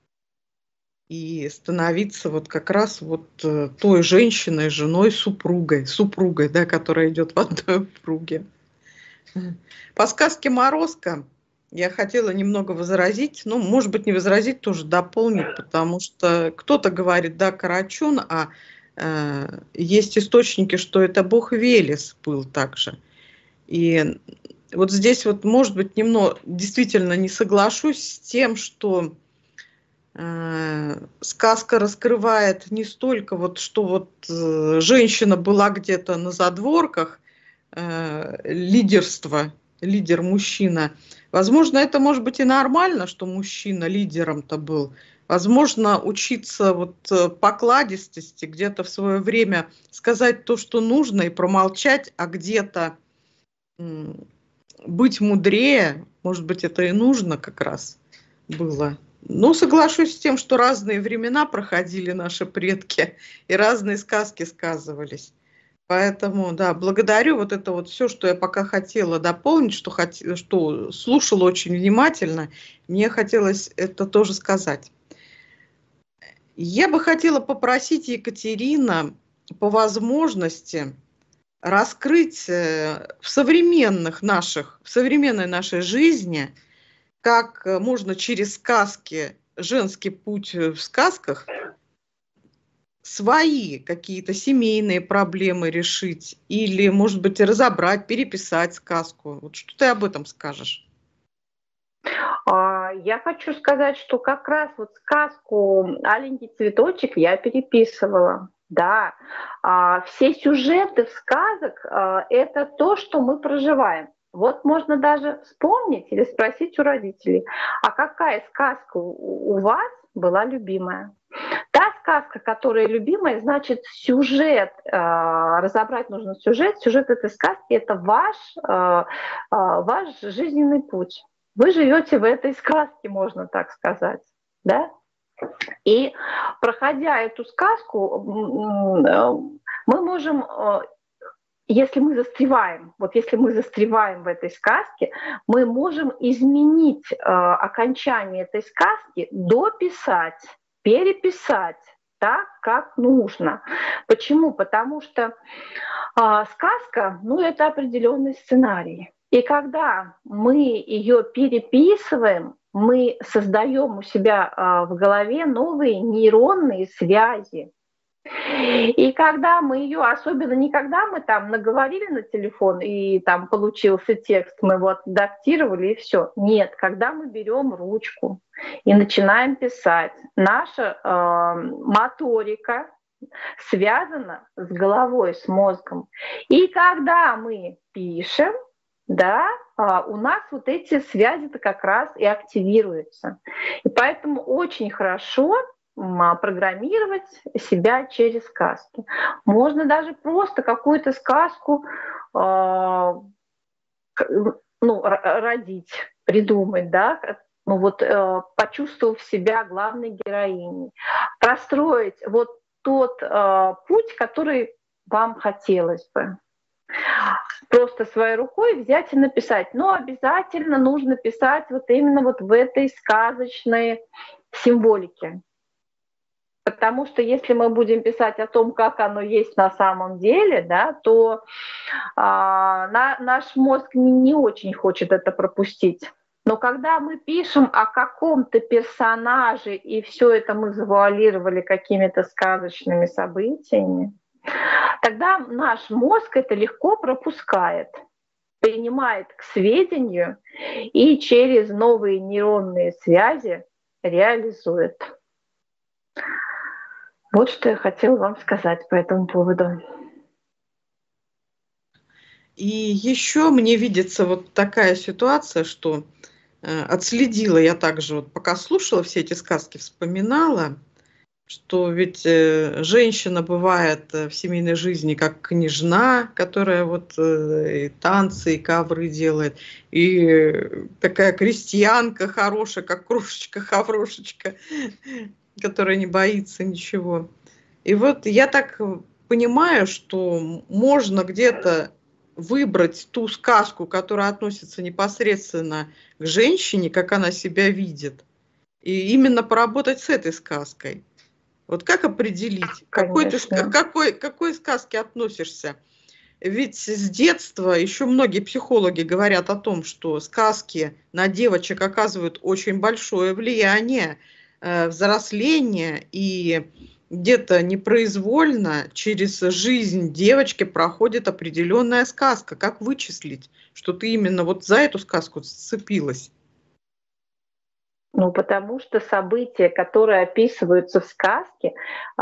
и становиться вот как раз вот той женщиной, женой, супругой, да, которая идет в одной пруге. По сказке «Морозко» Я хотела немного возразить, ну, может быть, не возразить, тоже дополнить, потому что кто-то говорит, да, Карачун, а есть источники, что это бог Велес был также. И вот здесь вот, может быть, немного действительно не соглашусь с тем, что сказка раскрывает не столько вот, что вот женщина была где-то на задворках, лидерство, лидер-мужчина. Возможно, это может быть и нормально, что мужчина лидером-то был. Возможно, учиться вот покладистости, где-то в свое время сказать то, что нужно, и промолчать, а где-то быть мудрее, может быть, это и нужно как раз было. Ну, соглашусь с тем, что разные времена проходили наши предки, и разные сказки сказывались. Поэтому, да, благодарю. Вот это вот все, что я пока хотела дополнить, что слушала очень внимательно. Мне хотелось это тоже сказать. Я бы хотела попросить Екатерина по возможности раскрыть в современной нашей жизни, как можно через сказки, женский путь в сказках, свои какие-то семейные проблемы решить или, может быть, разобрать, переписать сказку. Вот что ты об этом скажешь? Я хочу сказать, что как раз вот сказку «Аленький цветочек» я переписывала. Да, все сюжеты в сказок это то, что мы проживаем. Вот можно даже вспомнить или спросить у родителей, а какая сказка у вас была любимая? Та сказка, которая любимая, значит, сюжет, разобрать нужно сюжет. Сюжет этой сказки – это ваш жизненный путь. Вы живете в этой сказке, можно так сказать, да? И проходя эту сказку, мы можем, если мы застреваем в этой сказке, мы можем изменить окончание этой сказки, дописать, переписать так, как нужно. Почему? Потому что сказка, это определенный сценарий. И когда мы ее переписываем, мы создаем у себя в голове новые нейронные связи. И когда мы ее, особенно не когда мы там наговорили на телефон и там получился текст, мы его адаптировали и все. Нет, когда мы берем ручку и начинаем писать, наша моторика связана с головой, с мозгом. И когда мы пишем, да, у нас вот эти связи-то как раз и активируются. И поэтому очень хорошо программировать себя через сказки. Можно даже просто какую-то сказку родить, придумать, да, почувствовав себя главной героиней, простроить вот тот путь, который вам хотелось бы. Просто своей рукой взять и написать. Но обязательно нужно писать вот именно вот в этой сказочной символике. Потому что если мы будем писать о том, как оно есть на самом деле, да, то наш мозг не очень хочет это пропустить. Но когда мы пишем о каком-то персонаже, и все это мы завуалировали какими-то сказочными событиями, тогда наш мозг это легко пропускает, принимает к сведению и через новые нейронные связи реализует. Вот что я хотела вам сказать по этому поводу. И еще мне видится вот такая ситуация, что отследила я также, вот пока слушала все эти сказки, вспоминала, что ведь женщина бывает в семейной жизни как княжна, которая вот и танцы, и ковры делает, и такая крестьянка хорошая, как крошечка-хаврошечка, которая не боится ничего. И вот я так понимаю, что можно где-то выбрать ту сказку, которая относится непосредственно к женщине, как она себя видит, и именно поработать с этой сказкой. Вот как определить, к какой сказке относишься? ведь с детства еще многие психологи говорят о том, что сказки на девочек оказывают очень большое влияние, взросление, и где-то непроизвольно через жизнь девочки проходит определенная сказка. Как вычислить, что ты именно вот за эту сказку зацепилась? Ну, потому что события, которые описываются в сказке,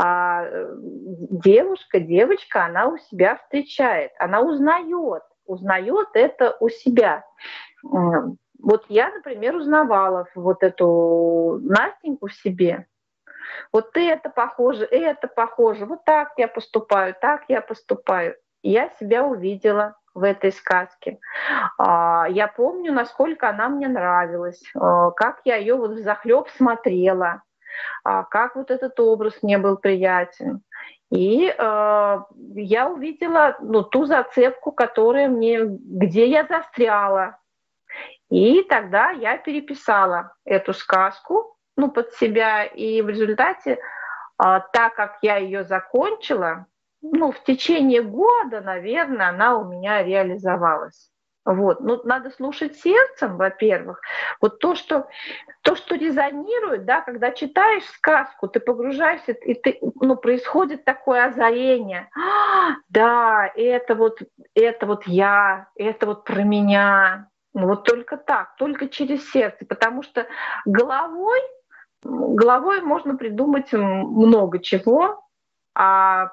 девочка, она у себя встречает, она узнает это у себя. Вот я, например, узнавала вот эту Настеньку в себе. Вот это похоже, вот так я поступаю, так я поступаю. И я себя увидела в этой сказке. Я помню, насколько она мне нравилась, как я ее вот взахлеб смотрела, как вот этот образ мне был приятен. И я увидела ту зацепку, где я застряла. И тогда я переписала эту сказку под себя. И в результате, так как я ее закончила, в течение года, наверное, она у меня реализовалась. Вот. Надо слушать сердцем, во-первых. Вот то, что резонирует, да, когда читаешь сказку, ты погружаешься, и происходит такое озарение. Да, это вот я, это вот про меня. Вот только так, только через сердце, потому что головой можно придумать много чего, а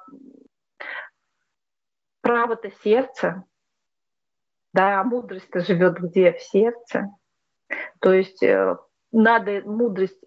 право-то сердце, да, мудрость-то живет где? В сердце. То есть надо мудрость,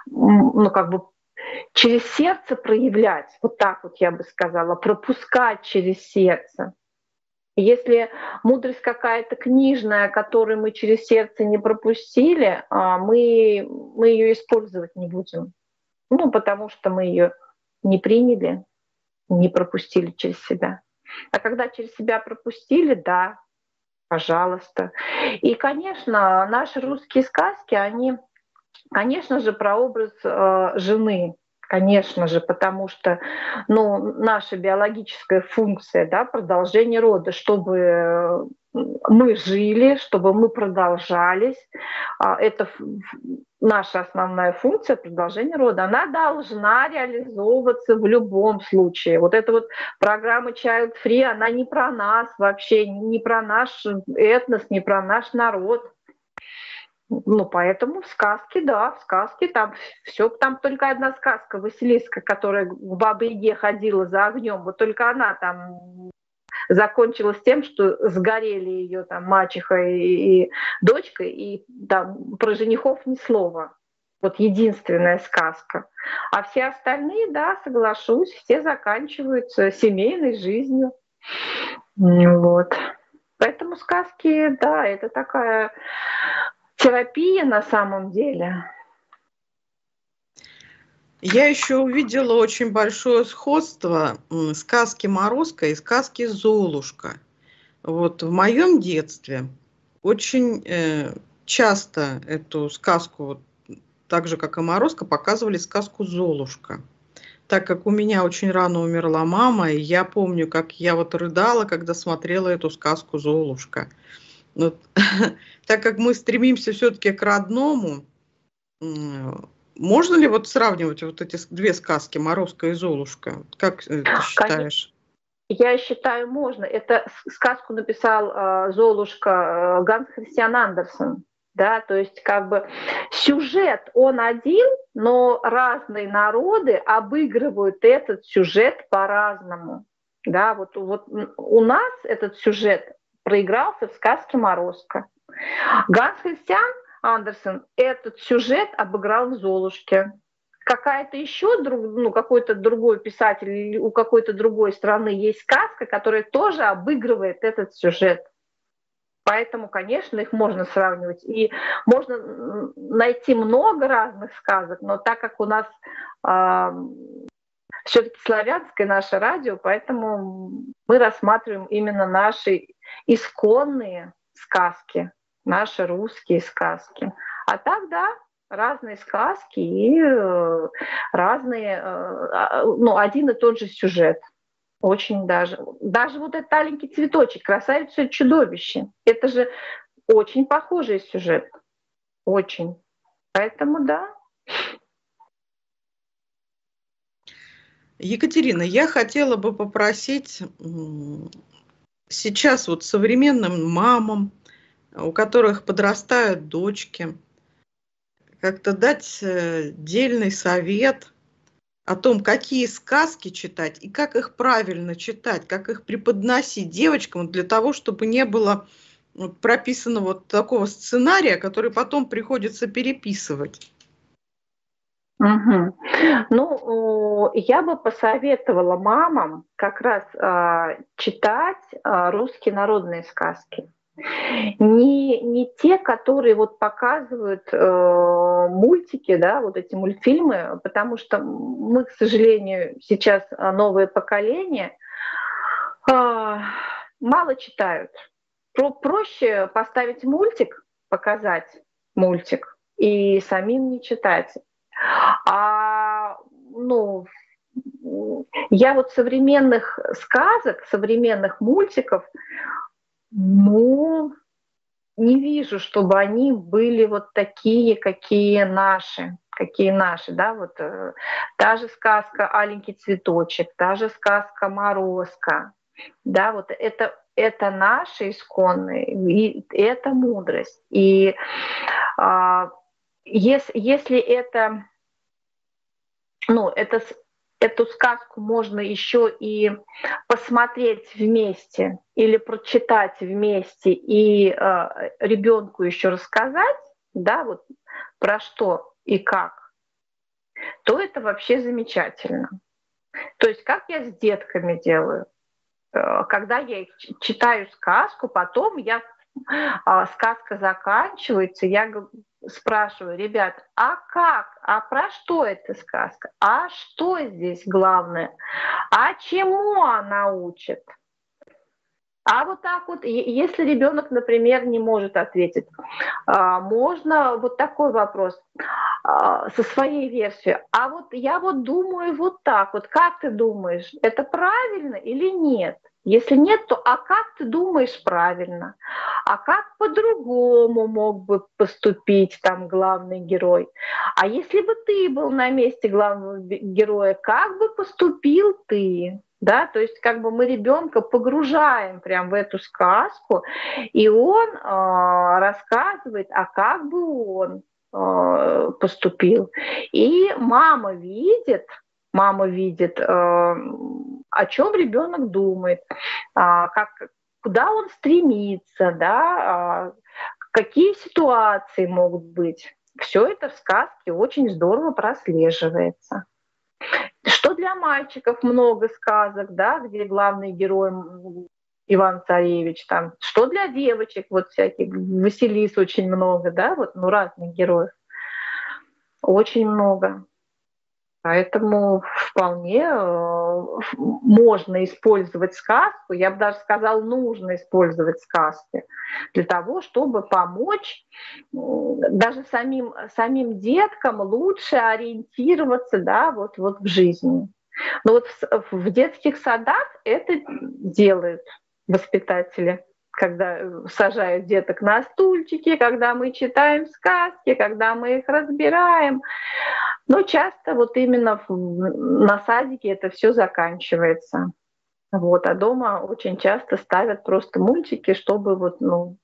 через сердце проявлять, вот так вот я бы сказала, пропускать через сердце. Если мудрость какая-то книжная, которую мы через сердце не пропустили, мы ее использовать не будем. Потому что мы ее не приняли, не пропустили через себя. А когда через себя пропустили, да, пожалуйста. И, конечно, наши русские сказки, они, конечно же, про образ жены. Конечно же, потому что наша биологическая функция, да, продолжение рода, чтобы мы жили, чтобы мы продолжались, это наша основная функция продолжения рода. Она должна реализовываться в любом случае. Вот эта вот программа Child Free, она не про нас вообще, не про наш этнос, не про наш народ. Поэтому в сказке там все, там только одна сказка Василиска, которая к Бабе-Яге ходила за огнем, вот только она там закончилась тем, что сгорели ее там мачеха и дочка, и там про женихов ни слова. Вот единственная сказка. А все остальные, да, соглашусь, все заканчиваются семейной жизнью. Вот. Поэтому сказки, да, это такая терапия на самом деле. Я еще увидела очень большое сходство сказки Морозко и сказки Золушка. Вот в моем детстве очень часто эту сказку, так же как и Морозко, показывали сказку Золушка. Так как у меня очень рано умерла мама, и я помню, как я вот рыдала, когда смотрела эту сказку Золушка. Вот. Так как мы стремимся все-таки к родному, можно ли вот сравнивать вот эти две сказки, Морозко и Золушка? Как ты считаешь? Я считаю, можно. Это сказку написал Золушка Ганс Христиан Андерсен. Да, то есть сюжет он один, но разные народы обыгрывают этот сюжет по-разному. Да, вот у нас этот сюжет проигрался в сказке Морозко. Ганс Христиан Андерсен этот сюжет обыграл в Золушке. Какая-то еще, какой-то другой писатель или у какой-то другой страны есть сказка, которая тоже обыгрывает этот сюжет. Поэтому, конечно, их можно сравнивать. И можно найти много разных сказок, но так как у нас все-таки славянское наше радио, поэтому мы рассматриваем именно наши исконные сказки, наши русские сказки. А так, да, разные сказки и разные, один и тот же сюжет. Очень даже. Даже вот этот аленький цветочек, красавица и чудовище. Это же очень похожий сюжет. Очень. Поэтому да. Екатерина, я хотела бы попросить сейчас вот современным мамам, у которых подрастают дочки, как-то дать дельный совет о том, какие сказки читать и как их правильно читать, как их преподносить девочкам для того, чтобы не было прописано вот такого сценария, который потом приходится переписывать. Угу. Ну, я бы посоветовала мамам как раз читать русские народные сказки. Не те, которые вот показывают мультики, да, вот эти мультфильмы, потому что мы, к сожалению, сейчас новое поколение мало читают. Проще поставить мультик, показать мультик и самим не читать. Ну, я вот современных сказок, современных мультиков, ну, не вижу, чтобы они были вот такие, какие наши, да, вот та же сказка «Аленький цветочек», та же сказка «Морозко», да, вот это наши исконные, и это мудрость. И если это, ну, эту сказку можно еще и посмотреть вместе или прочитать вместе и ребенку еще рассказать, да, вот про что и как, то это вообще замечательно. То есть как я с детками делаю, когда я их читаю сказку, потом сказка заканчивается, я спрашиваю: ребят, а как? А про что эта сказка? А что здесь главное? А чему она учит? А вот так вот, если ребенок, например, не может ответить, можно вот такой вопрос со своей версией. А вот я вот думаю вот так вот. Как ты думаешь, это правильно или нет? Если нет, то а как ты думаешь правильно? А как по-другому мог бы поступить там главный герой? А если бы ты был на месте главного героя, как бы поступил ты? Да, то есть как бы мы ребенка погружаем прям в эту сказку, и он рассказывает, а как бы он поступил. И мама видит, о чем ребенок думает, куда он стремится, да, какие ситуации могут быть. Все это в сказке очень здорово прослеживается. Что для мальчиков много сказок, да, где главный герой Иван-Царевич, там, что для девочек, вот всяких, Василис очень много, да, вот, ну, разных героев. Очень много. Поэтому вполне можно использовать сказку, я бы даже сказала, нужно использовать сказки для того, чтобы помочь даже самим деткам лучше ориентироваться, да, вот в жизни. Но вот в детских садах это делают воспитатели, когда сажают деток на стульчики, когда мы читаем сказки, когда мы их разбираем. Но часто вот именно на садике это все заканчивается. Вот, а дома очень часто ставят просто мультики, чтобы вот, ну,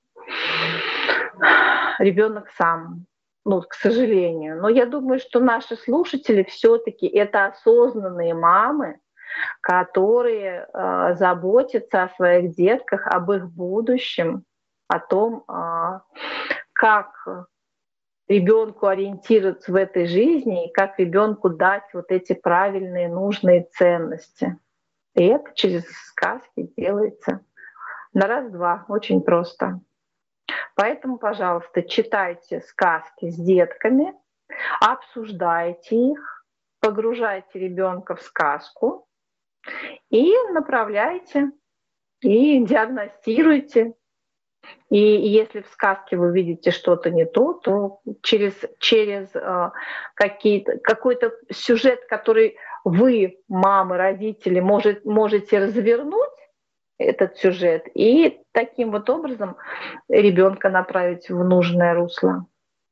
ребенок сам, ну, к сожалению. Но я думаю, что наши слушатели все-таки это осознанные мамы, которые заботятся о своих детках, об их будущем, о том, как ребенку ориентироваться в этой жизни и как ребенку дать вот эти правильные, нужные ценности. И это через сказки делается на раз-два, очень просто. Поэтому, пожалуйста, читайте сказки с детками, обсуждайте их, погружайте ребенка в сказку и направляйте, и диагностируйте. И если в сказке вы видите что-то не то через какой-то сюжет, который вы, мамы, родители, можете развернуть этот сюжет и таким вот образом ребенка направить в нужное русло.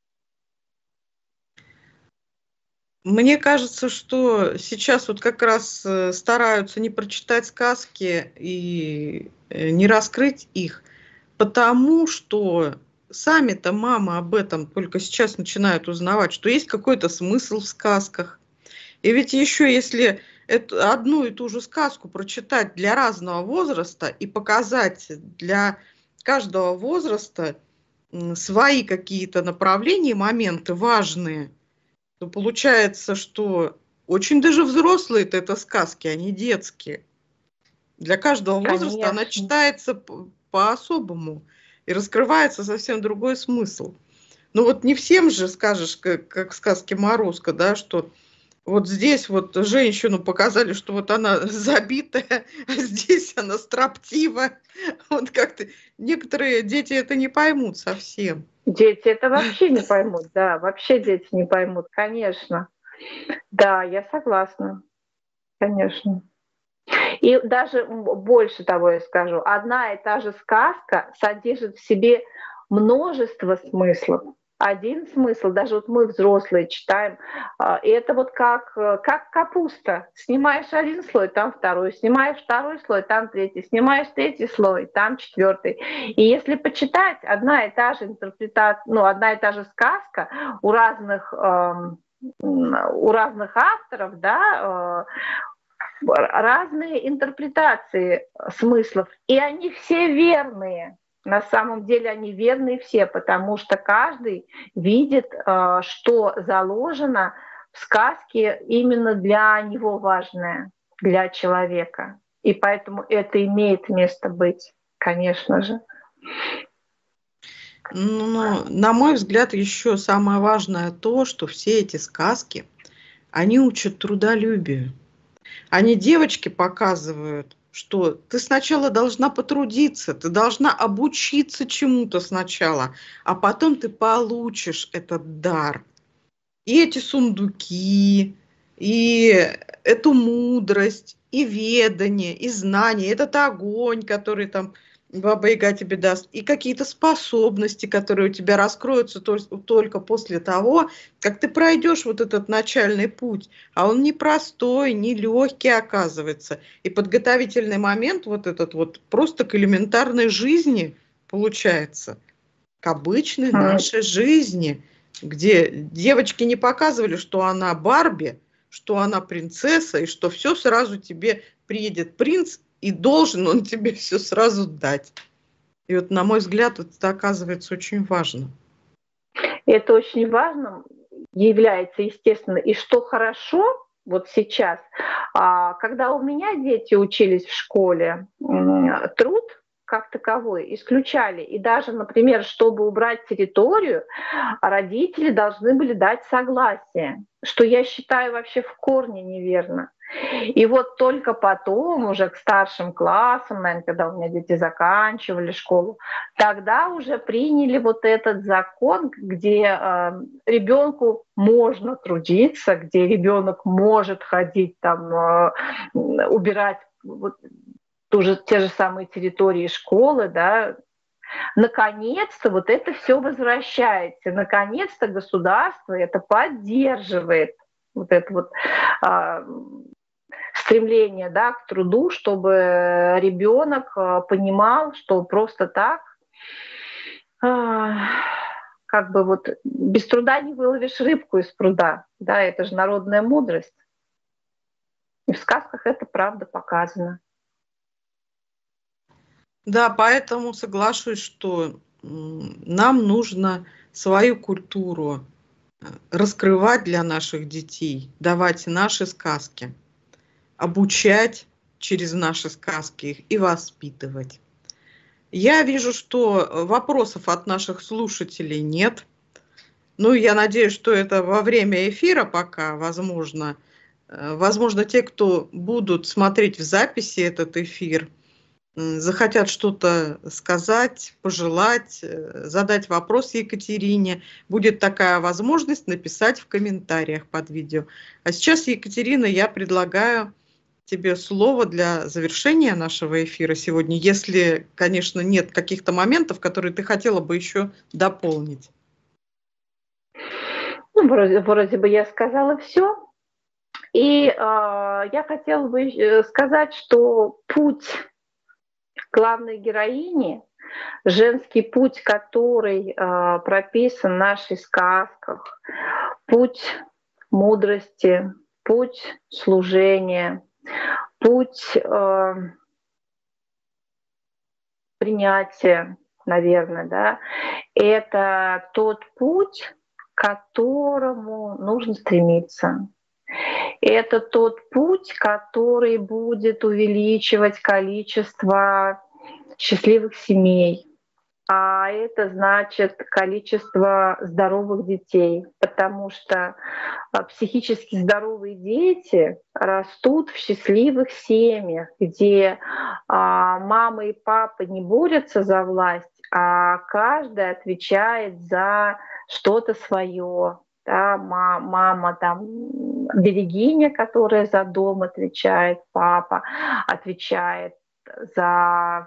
Мне кажется, что сейчас вот как раз стараются не прочитать сказки и не раскрыть их, потому что сами-то мамы об этом только сейчас начинают узнавать, что есть какой-то смысл в сказках. И ведь еще если одну и ту же сказку прочитать для разного возраста и показать для каждого возраста свои какие-то направления, моменты важные, то получается, что очень даже взрослые-то это сказки, а не детские. Для каждого возраста она читается по-особому и раскрывается совсем другой смысл. Ну вот не всем же скажешь, как в сказке «Морозко», да, что вот здесь вот женщину показали, что вот она забитая, а здесь она строптивая. Вот как-то некоторые дети это не поймут совсем. Дети это вообще не поймут, да, вообще дети не поймут, конечно. Да, я согласна, конечно. И даже больше того я скажу, одна и та же сказка содержит в себе множество смыслов. Один смысл, даже вот мы взрослые читаем, это вот как капуста. Снимаешь один слой, там второй, снимаешь второй слой, там третий, снимаешь третий слой, там четвертый. И если почитать, одна и та же интерпретация, ну, одна и та же сказка у разных авторов, да, разные интерпретации смыслов, и они все верные. На самом деле они верны все, потому что каждый видит, что заложено в сказке именно для него важное, для человека. И поэтому это имеет место быть, конечно же. Ну, на мой взгляд, еще самое важное то, что все эти сказки, они учат трудолюбию. Они девочке показывают, что ты сначала должна потрудиться, ты должна обучиться чему-то сначала, а потом ты получишь этот дар. И эти сундуки, и эту мудрость, и ведание, и знание, этот огонь, который там Баба-Яга тебе даст, и какие-то способности, которые у тебя раскроются только после того, как ты пройдешь вот этот начальный путь. А он непростой, не легкий оказывается. И подготовительный момент вот этот вот просто к элементарной жизни получается, к обычной нашей жизни, где девочки не показывали, что она Барби, что она принцесса, и что все сразу тебе приедет принц, и должен он тебе все сразу дать. И вот, на мой взгляд, это оказывается очень важно. Это очень важно является, естественно. И что хорошо вот сейчас, когда у меня дети учились в школе, труд как таковой исключали. И даже, например, чтобы убрать территорию, родители должны были дать согласие, что я считаю вообще в корне неверно. И вот только потом, уже к старшим классам, наверное, когда у меня дети заканчивали школу, тогда уже приняли вот этот закон, где ребенку можно трудиться, где ребенок может ходить там, убирать вот, те же самые территории школы, да. Наконец-то вот это все возвращается. Наконец-то государство это поддерживает. Вот это вот стремление, да, к труду, чтобы ребенок понимал, что просто так как бы вот без труда не выловишь рыбку из пруда. Да, это же народная мудрость. И в сказках это правда показано. Да, поэтому соглашусь, что нам нужно свою культуру раскрывать для наших детей, давать наши сказки, обучать через наши сказки их и воспитывать. Я вижу, что вопросов от наших слушателей нет. Ну, я надеюсь, что это во время эфира пока возможно. Возможно, те, кто будут смотреть в записи этот эфир, захотят что-то сказать, пожелать, задать вопрос Екатерине, будет такая возможность написать в комментариях под видео. А сейчас, Екатерина, я предлагаю тебе слово для завершения нашего эфира сегодня, если, конечно, нет каких-то моментов, которые ты хотела бы еще дополнить. Ну, вроде бы я сказала все. И я хотела бы сказать, что путь главной героини, женский путь, который прописан в наших сказках, путь мудрости, путь служения, путь принятия, наверное, да, это тот путь, к которому нужно стремиться. Это тот путь, который будет увеличивать количество счастливых семей. А это значит количество здоровых детей, потому что психически здоровые дети растут в счастливых семьях, где мама и папа не борются за власть, а каждый отвечает за что-то свое. Да, мама там берегиня, которая за дом отвечает, папа отвечает за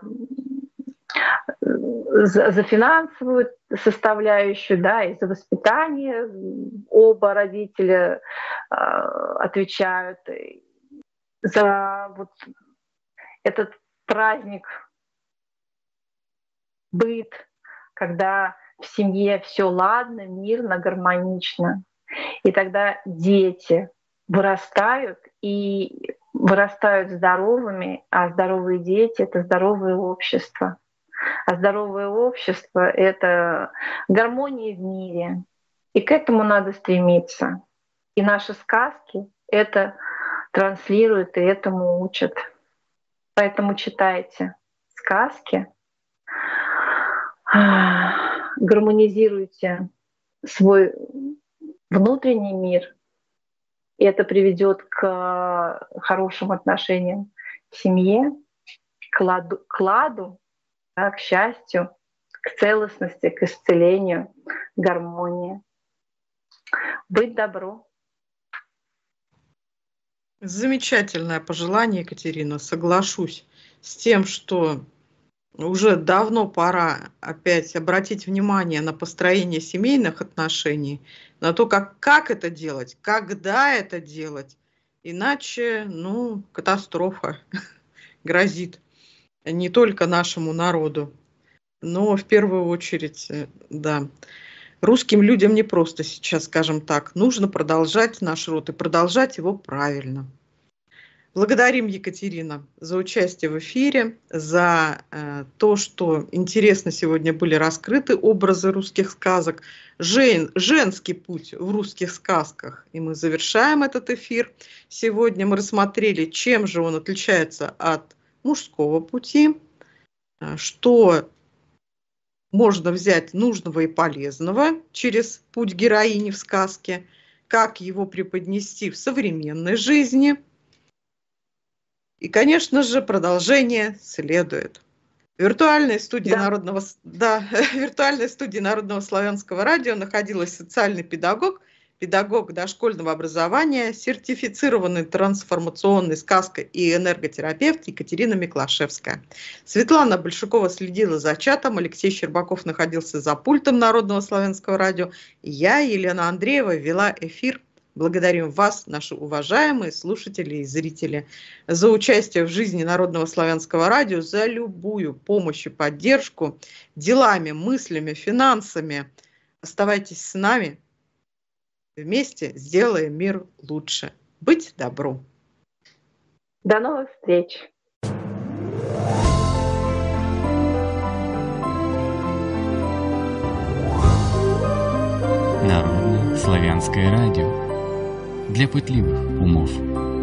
финансовую составляющую, да, и за воспитание. Оба родителя отвечают за вот этот праздник, быт, когда в семье все ладно, мирно, гармонично. И тогда дети вырастают и вырастают здоровыми, а здоровые дети — это здоровое общество. А здоровое общество — это гармония в мире. И к этому надо стремиться. И наши сказки это транслируют и этому учат. Поэтому читайте сказки, гармонизируйте свой внутренний мир, и это приведет к хорошим отношениям в семье, к ладу, да, к счастью, к целостности, к исцелению, к гармонии. Быть добро. Замечательное пожелание, Екатерина. Соглашусь с тем, что уже давно пора опять обратить внимание на построение семейных отношений, на то, как это делать, когда это делать. Иначе, катастрофа грозит не только нашему народу, но в первую очередь, да, русским людям не просто сейчас, скажем так, нужно продолжать наш род и продолжать его правильно. Благодарим, Екатерина, за участие в эфире, за то, что интересно сегодня были раскрыты образы русских сказок, женский путь в русских сказках. И мы завершаем этот эфир. Сегодня мы рассмотрели, чем же он отличается от мужского пути, что можно взять нужного и полезного через путь героини в сказке, как его преподнести в современной жизни. И, конечно же, продолжение следует. В виртуальной студии Народного славянского радио находилась социальный педагог дошкольного образования, сертифицированный трансформационный сказка- и энерготерапевт Екатерина Миклашевская. Светлана Большакова следила за чатом, Алексей Щербаков находился за пультом Народного славянского радио. И я, Елена Андреева, вела эфир. Благодарим вас, наши уважаемые слушатели и зрители, за участие в жизни Народного славянского радио, за любую помощь и поддержку делами, мыслями, финансами. Оставайтесь с нами. Вместе сделаем мир лучше. Быть добру. До новых встреч. Народное славянское радио. Для пытливых умов.